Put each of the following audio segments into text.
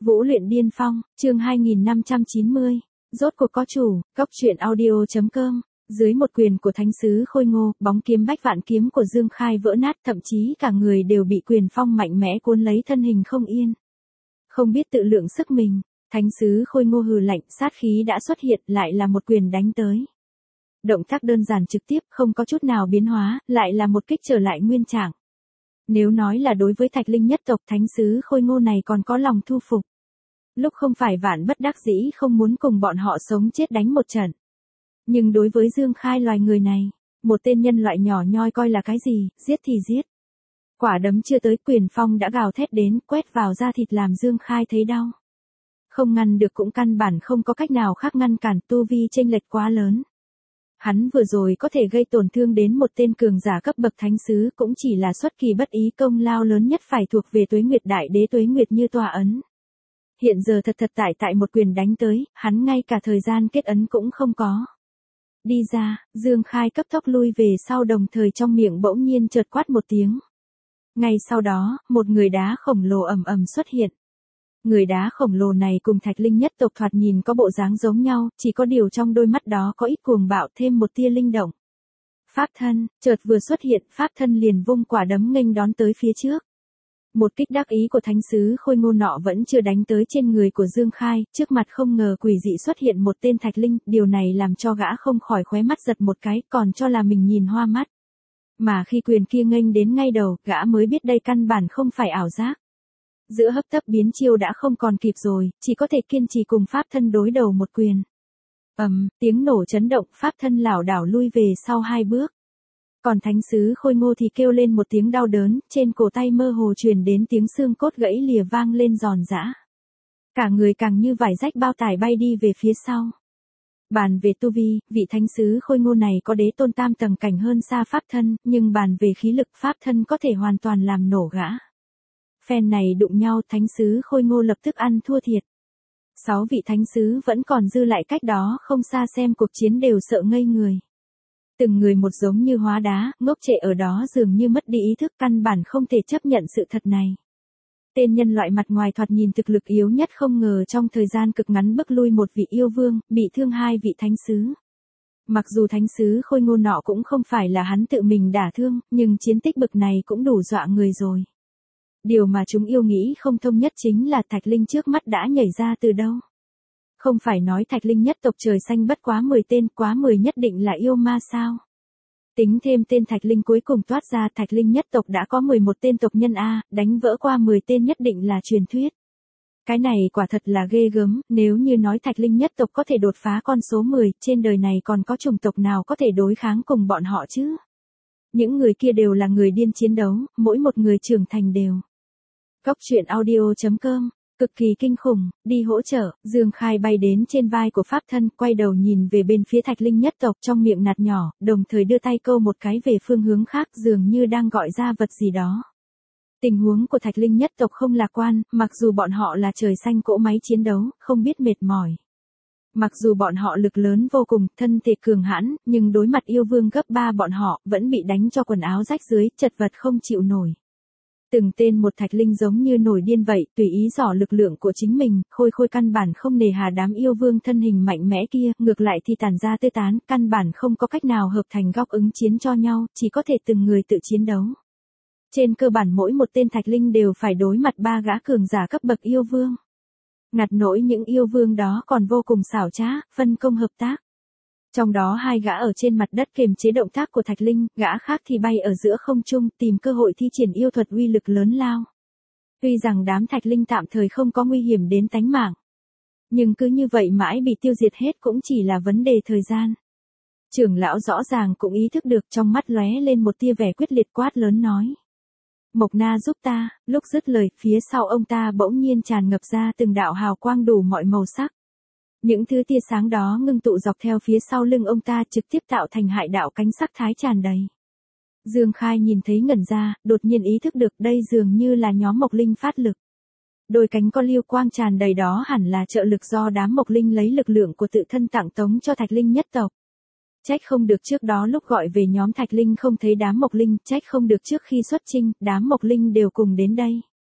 Vũ luyện điên phong, chương 2590. Rốt cuộc có chủ, góc truyện audio.com. Dưới một quyền của thánh sứ Khôi Ngô, bóng kiếm bách vạn kiếm của Dương Khai vỡ nát, thậm chí cả người đều bị quyền phong mạnh mẽ cuốn lấy, thân hình không yên. Không biết tự lượng sức mình, thánh sứ Khôi Ngô hừ lạnh, sát khí đã xuất hiện, lại là một quyền đánh tới. Động tác đơn giản trực tiếp, không có chút nào biến hóa, lại là một kích trở lại nguyên trạng. Nếu nói là đối với Thạch Linh nhất tộc, thánh sứ Khôi Ngô này còn có lòng thu phục. Lúc không phải vạn bất đắc dĩ không muốn cùng bọn họ sống chết đánh một trận. Nhưng đối với Dương Khai loài người này, một tên nhân loại nhỏ nhoi coi là cái gì, giết thì giết. Quả đấm chưa tới, quyền phong đã gào thét đến, quét vào da thịt làm Dương Khai thấy đau. Không ngăn được cũng căn bản không có cách nào khác ngăn cản, tu vi chênh lệch quá lớn. Hắn vừa rồi có thể gây tổn thương đến một tên cường giả cấp bậc thánh sứ, cũng chỉ là xuất kỳ bất ý, công lao lớn nhất phải thuộc về Tuế Nguyệt Đại Đế Tuế Nguyệt Như tòa ấn. Hiện giờ thật tại một quyền đánh tới, hắn ngay cả thời gian kết ấn cũng không có. Đi ra, Dương Khai cấp tốc lui về sau, đồng thời trong miệng bỗng nhiên chợt quát một tiếng. Ngay sau đó, một người đá khổng lồ ầm ầm xuất hiện. Người đá khổng lồ này cùng Thạch Linh nhất tộc thoạt nhìn có bộ dáng giống nhau, chỉ có điều trong đôi mắt đó có ít cuồng bạo, thêm một tia linh động. Pháp thân, chợt vừa xuất hiện, pháp thân liền vung quả đấm nghênh đón tới phía trước. Một kích đắc ý của thánh sứ Khôi Ngô nọ vẫn chưa đánh tới trên người của Dương Khai, trước mặt không ngờ quỷ dị xuất hiện một tên Thạch Linh, điều này làm cho gã không khỏi khóe mắt giật một cái, còn cho là mình nhìn hoa mắt. Mà khi quyền kia nghênh đến ngay đầu, gã mới biết đây căn bản không phải ảo giác. Giữa hấp tấp biến chiêu đã không còn kịp rồi, chỉ có thể kiên trì cùng pháp thân đối đầu một quyền. Tiếng nổ chấn động, pháp thân lảo đảo lui về sau 2 bước. Còn thánh sứ Khôi Ngô thì kêu lên một tiếng đau đớn, trên cổ tay mơ hồ truyền đến tiếng xương cốt gãy lìa vang lên giòn giã. Cả người càng như vải rách bao tải bay đi về phía sau. Bàn về tu vi, vị thánh sứ Khôi Ngô này có đế tôn tam tầng cảnh hơn xa pháp thân, nhưng bàn về khí lực, pháp thân có thể hoàn toàn làm nổ gã. Phen này đụng nhau, thánh sứ Khôi Ngô lập tức ăn thua thiệt. 6 vị thánh sứ vẫn còn dư lại cách đó không xa xem cuộc chiến đều sợ ngây người. Từng người một giống như hóa đá, ngốc trệ ở đó dường như mất đi ý thức, căn bản không thể chấp nhận sự thật này. Tên nhân loại mặt ngoài thoạt nhìn thực lực yếu nhất không ngờ trong thời gian cực ngắn bức lui một vị yêu vương, bị thương 2 vị thánh sứ. Mặc dù thánh sứ Khôi Ngô nọ cũng không phải là hắn tự mình đả thương, nhưng chiến tích bực này cũng đủ dọa người rồi. Điều mà chúng yêu nghĩ không thông nhất chính là Thạch Linh trước mắt đã nhảy ra từ đâu. Không phải nói Thạch Linh nhất tộc trời xanh bất quá 10 tên, quá 10 nhất định là yêu ma sao? Tính thêm tên Thạch Linh cuối cùng toát ra, Thạch Linh nhất tộc đã có 11 tên tộc nhân A, đánh vỡ qua 10 tên nhất định là truyền thuyết. Cái này quả thật là ghê gớm, nếu như nói Thạch Linh nhất tộc có thể đột phá con số 10, trên đời này còn có chủng tộc nào có thể đối kháng cùng bọn họ chứ? Những người kia đều là người điên chiến đấu, mỗi một người trưởng thành đều. Góc truyện audio.com. Cực kỳ kinh khủng, đi hỗ trợ, Dương Khai bay đến trên vai của pháp thân, quay đầu nhìn về bên phía Thạch Linh nhất tộc, trong miệng nạt nhỏ, đồng thời đưa tay câu một cái về phương hướng khác, dường như đang gọi ra vật gì đó. Tình huống của Thạch Linh nhất tộc không lạc quan, mặc dù bọn họ là trời xanh cỗ máy chiến đấu, không biết mệt mỏi. Mặc dù bọn họ lực lớn vô cùng, thân thể cường hãn, nhưng đối mặt yêu vương gấp 3 bọn họ, vẫn bị đánh cho quần áo rách dưới, chật vật không chịu nổi. Từng tên một Thạch Linh giống như nổi điên vậy, tùy ý dò lực lượng của chính mình, Khôi căn bản không nề hà đám yêu vương thân hình mạnh mẽ kia, ngược lại thì tàn ra tê tán, căn bản không có cách nào hợp thành góc ứng chiến cho nhau, chỉ có thể từng người tự chiến đấu. Trên cơ bản mỗi một tên Thạch Linh đều phải đối mặt 3 gã cường giả cấp bậc yêu vương. Ngặt nỗi những yêu vương đó còn vô cùng xảo trá, phân công hợp tác. Trong đó 2 gã ở trên mặt đất kiềm chế động tác của Thạch Linh, gã khác thì bay ở giữa không trung, tìm cơ hội thi triển yêu thuật uy lực lớn lao. Tuy rằng đám Thạch Linh tạm thời không có nguy hiểm đến tánh mạng, nhưng cứ như vậy mãi bị tiêu diệt hết cũng chỉ là vấn đề thời gian. Trưởng lão rõ ràng cũng ý thức được, trong mắt lóe lên một tia vẻ quyết liệt, quát lớn nói. Mộc Na giúp ta, lúc dứt lời, phía sau ông ta bỗng nhiên tràn ngập ra từng đạo hào quang đủ mọi màu sắc. Những thứ tia sáng đó ngưng tụ dọc theo phía sau lưng ông ta, trực tiếp tạo thành hải đạo cánh sắc thái tràn đầy. Dương Khai nhìn thấy ngẩn ra, đột nhiên ý thức được đây dường như là nhóm Mộc Linh phát lực. Đôi cánh có lưu quang tràn đầy đó hẳn là trợ lực do đám Mộc Linh lấy lực lượng của tự thân tặng tống cho Thạch Linh nhất tộc. Trách không được trước đó lúc gọi về nhóm Thạch Linh không thấy đám Mộc Linh, trách không được trước khi xuất chinh, đám Mộc Linh đều cùng đến đây.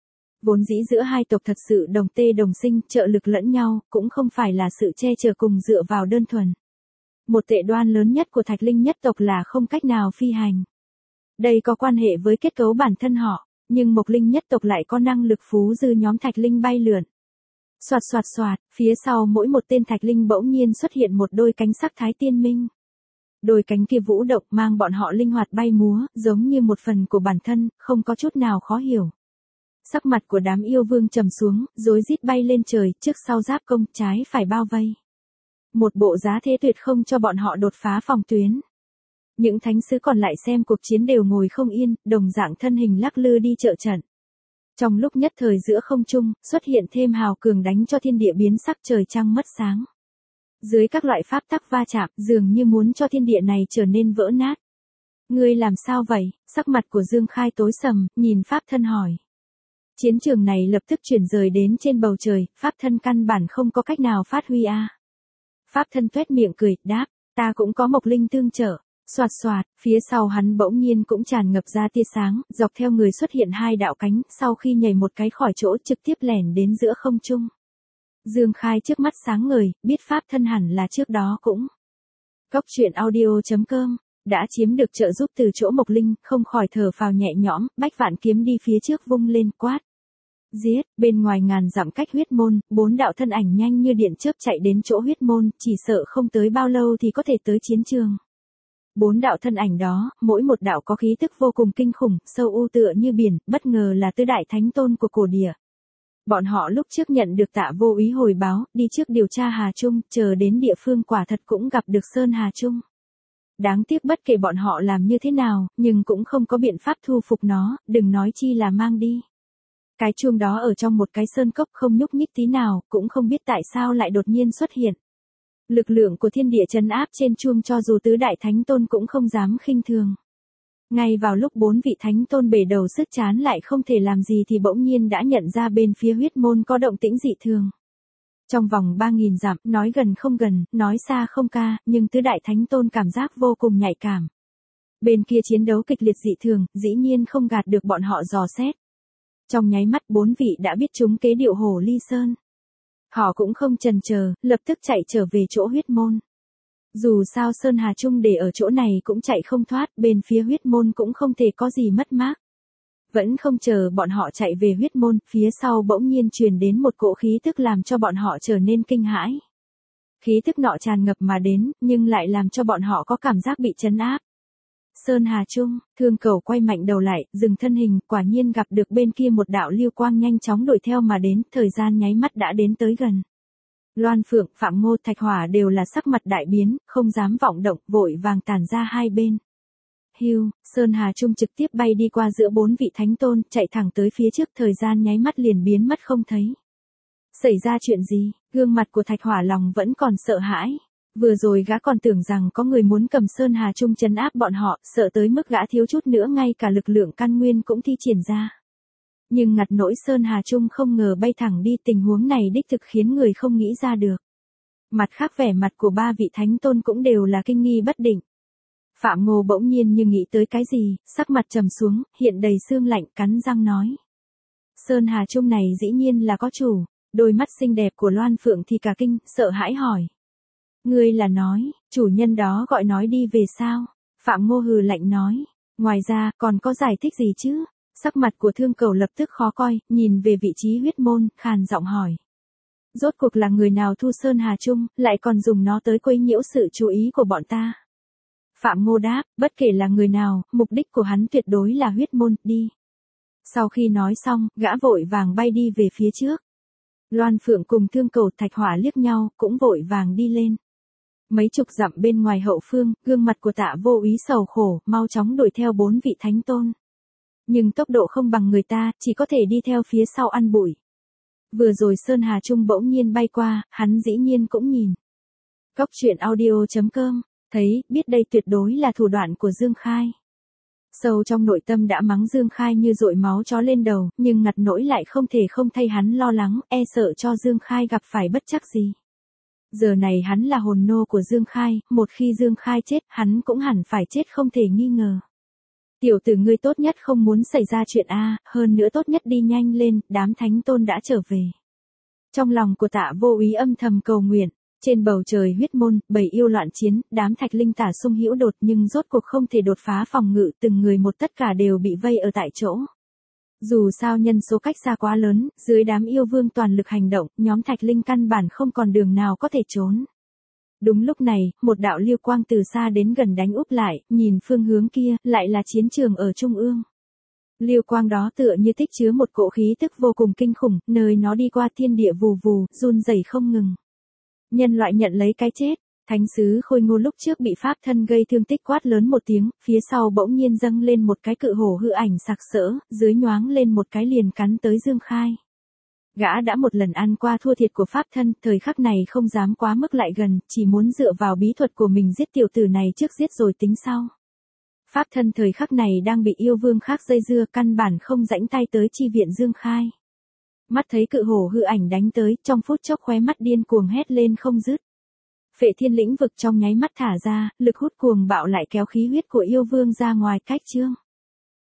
Vốn dĩ giữa hai tộc thật sự đồng tê đồng sinh, trợ lực lẫn nhau, cũng không phải là sự che chở cùng dựa vào đơn thuần. Một tệ đoan lớn nhất của Thạch Linh nhất tộc là không cách nào phi hành. Đây có quan hệ với kết cấu bản thân họ, nhưng Mộc Linh nhất tộc lại có năng lực phú dư nhóm Thạch Linh bay lượn. Soạt soạt soạt, phía sau mỗi một tên Thạch Linh bỗng nhiên xuất hiện một đôi cánh sắc thái tiên minh. Đôi cánh kia vũ động mang bọn họ linh hoạt bay múa, giống như một phần của bản thân, không có chút nào khó hiểu. Sắc mặt của đám yêu vương trầm xuống, rối rít bay lên trời, trước sau giáp công, trái phải bao vây. Một bộ giá thế tuyệt không cho bọn họ đột phá phòng tuyến. Những thánh sứ còn lại xem cuộc chiến đều ngồi không yên, đồng dạng thân hình lắc lư đi trợ trận. Trong lúc nhất thời giữa không trung, xuất hiện thêm hào cường đánh cho thiên địa biến sắc trời trăng mất sáng. Dưới các loại pháp tắc va chạm, dường như muốn cho thiên địa này trở nên vỡ nát. Ngươi làm sao vậy? Sắc mặt của Dương Khai tối sầm, nhìn pháp thân hỏi. Chiến trường này lập tức chuyển rời đến trên bầu trời, pháp thân căn bản không có cách nào phát huy a. Pháp thân tuét miệng cười, đáp, ta cũng có Mộc Linh tương trợ. Soạt soạt, phía sau hắn bỗng nhiên cũng tràn ngập ra tia sáng, dọc theo người xuất hiện hai đạo cánh, sau khi nhảy một cái khỏi chỗ trực tiếp lẻn đến giữa không trung. Dương Khai trước mắt sáng ngời, biết pháp thân hẳn là trước đó cũng. Góc truyện audio.com, đã chiếm được trợ giúp từ chỗ Mộc Linh, không khỏi thở phào nhẹ nhõm, bách vạn kiếm đi phía trước vung lên quát. Giết, bên ngoài ngàn dặm cách huyết môn, 4 đạo thân ảnh nhanh như điện chớp chạy đến chỗ huyết môn, chỉ sợ không tới bao lâu thì có thể tới chiến trường. 4 đạo thân ảnh đó, mỗi một đạo có khí tức vô cùng kinh khủng, sâu u tựa như biển, bất ngờ là tứ đại thánh tôn của cổ địa. Bọn họ lúc trước nhận được Tạ Vô Úy hồi báo, đi trước điều tra Hà Trung, chờ đến địa phương quả thật cũng gặp được Sơn Hà Trung. Đáng tiếc bất kể bọn họ làm như thế nào, nhưng cũng không có biện pháp thu phục nó, đừng nói chi là mang đi. Cái chuông đó ở trong một cái sơn cốc không nhúc nhích tí nào, cũng không biết tại sao lại đột nhiên xuất hiện. Lực lượng của thiên địa trấn áp trên chuông cho dù tứ đại thánh tôn cũng không dám khinh thường. Ngay vào lúc 4 vị thánh tôn bể đầu sứt chán lại không thể làm gì thì bỗng nhiên đã nhận ra bên phía huyết môn có động tĩnh dị thường. Trong vòng 3.000 dặm, nói gần không gần, nói xa không ca, nhưng tứ đại thánh tôn cảm giác vô cùng nhạy cảm. Bên kia chiến đấu kịch liệt dị thường, dĩ nhiên không gạt được bọn họ dò xét. Trong nháy mắt 4 vị đã biết chúng kế điệu Hổ Ly Sơn. Họ cũng không chần chờ, lập tức chạy trở về chỗ huyết môn. Dù sao Sơn Hà Trung để ở chỗ này cũng chạy không thoát, bên phía huyết môn cũng không thể có gì mất mát. Vẫn không chờ bọn họ chạy về huyết môn, phía sau bỗng nhiên truyền đến một cỗ khí tức làm cho bọn họ trở nên kinh hãi. Khí tức nọ tràn ngập mà đến, nhưng lại làm cho bọn họ có cảm giác bị trấn áp. Sơn Hà Trung, Thương Cẩu quay mạnh đầu lại, dừng thân hình, quả nhiên gặp được bên kia một đạo lưu quang nhanh chóng đuổi theo mà đến, thời gian nháy mắt đã đến tới gần. Loan Phượng, Phạm Ngô, Thạch Hỏa đều là sắc mặt đại biến, không dám vọng động, vội vàng tản ra hai bên. Hưu, Sơn Hà Trung trực tiếp bay đi qua giữa 4 vị thánh tôn, chạy thẳng tới phía trước, thời gian nháy mắt liền biến mất không thấy. Xảy ra chuyện gì? Gương mặt của Thạch Hỏa lòng vẫn còn sợ hãi. Vừa rồi gã còn tưởng rằng có người muốn cầm Sơn Hà Trung trấn áp bọn họ, sợ tới mức gã thiếu chút nữa ngay cả lực lượng căn nguyên cũng thi triển ra. Nhưng ngặt nỗi Sơn Hà Trung không ngờ bay thẳng đi, tình huống này đích thực khiến người không nghĩ ra được. Mặt khác vẻ mặt của 3 vị thánh tôn cũng đều là kinh nghi bất định. Phạm Ngô bỗng nhiên như nghĩ tới cái gì, sắc mặt trầm xuống, hiện đầy sương lạnh, cắn răng nói. Sơn Hà Trung này dĩ nhiên là có chủ, đôi mắt xinh đẹp của Loan Phượng thì cả kinh, sợ hãi hỏi. Ngươi là nói, chủ nhân đó gọi nói đi về sao? Phạm Ngô hừ lạnh nói. Ngoài ra, còn có giải thích gì chứ? Sắc mặt của Thương Cẩu lập tức khó coi, nhìn về vị trí huyết môn, khàn giọng hỏi. Rốt cuộc là người nào thu Sơn Hà Trung, lại còn dùng nó tới quấy nhiễu sự chú ý của bọn ta? Phạm Ngô đáp, bất kể là người nào, mục đích của hắn tuyệt đối là huyết môn, đi. Sau khi nói xong, gã vội vàng bay đi về phía trước. Loan Phượng cùng Thương Cẩu, Thạch Hỏa liếc nhau, cũng vội vàng đi lên. Mấy chục dặm bên ngoài hậu phương, gương mặt của Tạ Vô Úy sầu khổ, mau chóng đuổi theo 4 vị thánh tôn. Nhưng tốc độ không bằng người ta, chỉ có thể đi theo phía sau ăn bụi. Vừa rồi Sơn Hà Trung bỗng nhiên bay qua, hắn dĩ nhiên cũng nhìn. Góc truyện audio.com, thấy, biết đây tuyệt đối là thủ đoạn của Dương Khai. Sâu trong nội tâm đã mắng Dương Khai như dội máu chó lên đầu, nhưng ngặt nỗi lại không thể không thay hắn lo lắng, e sợ cho Dương Khai gặp phải bất trắc gì. Giờ này hắn là hồn nô của Dương Khai, một khi Dương Khai chết, hắn cũng hẳn phải chết không thể nghi ngờ. Tiểu tử ngươi tốt nhất không muốn xảy ra chuyện a, hơn nữa tốt nhất đi nhanh lên, đám thánh tôn đã trở về. Trong lòng của Tạ Vô Úy âm thầm cầu nguyện, trên bầu trời huyết môn, bầy yêu loạn chiến, đám thạch linh tả xung hữu đột nhưng rốt cuộc không thể đột phá phòng ngự, từng người một tất cả đều bị vây ở tại chỗ. Dù sao nhân số cách xa quá lớn, dưới đám yêu vương toàn lực hành động, nhóm thạch linh căn bản không còn đường nào có thể trốn. Đúng lúc này, một đạo lưu quang từ xa đến gần đánh úp lại, nhìn phương hướng kia, lại là chiến trường ở trung ương. Lưu quang đó tựa như tích chứa một cỗ khí tức vô cùng kinh khủng, nơi nó đi qua thiên địa vù vù, run rẩy không ngừng. Nhân loại nhận lấy cái chết, thánh sứ Khôi Ngô lúc trước bị pháp thân gây thương tích quát lớn một tiếng, phía sau bỗng nhiên dâng lên một cái cự hổ hư ảnh sặc sỡ, dưới nhoáng lên một cái liền cắn tới Dương Khai. Gã đã một lần ăn qua thua thiệt của pháp thân, thời khắc này không dám quá mức lại gần, chỉ muốn dựa vào bí thuật của mình giết tiểu tử này trước giết rồi tính sau. Pháp thân thời khắc này đang bị yêu vương khác dây dưa, căn bản không rãnh tay tới chi viện Dương Khai. Mắt thấy cự hổ hư ảnh đánh tới, trong phút chốc khóe mắt điên cuồng hét lên không dứt. Phệ thiên lĩnh vực trong nháy mắt thả ra, lực hút cuồng bạo lại kéo khí huyết của yêu vương ra ngoài cách trương.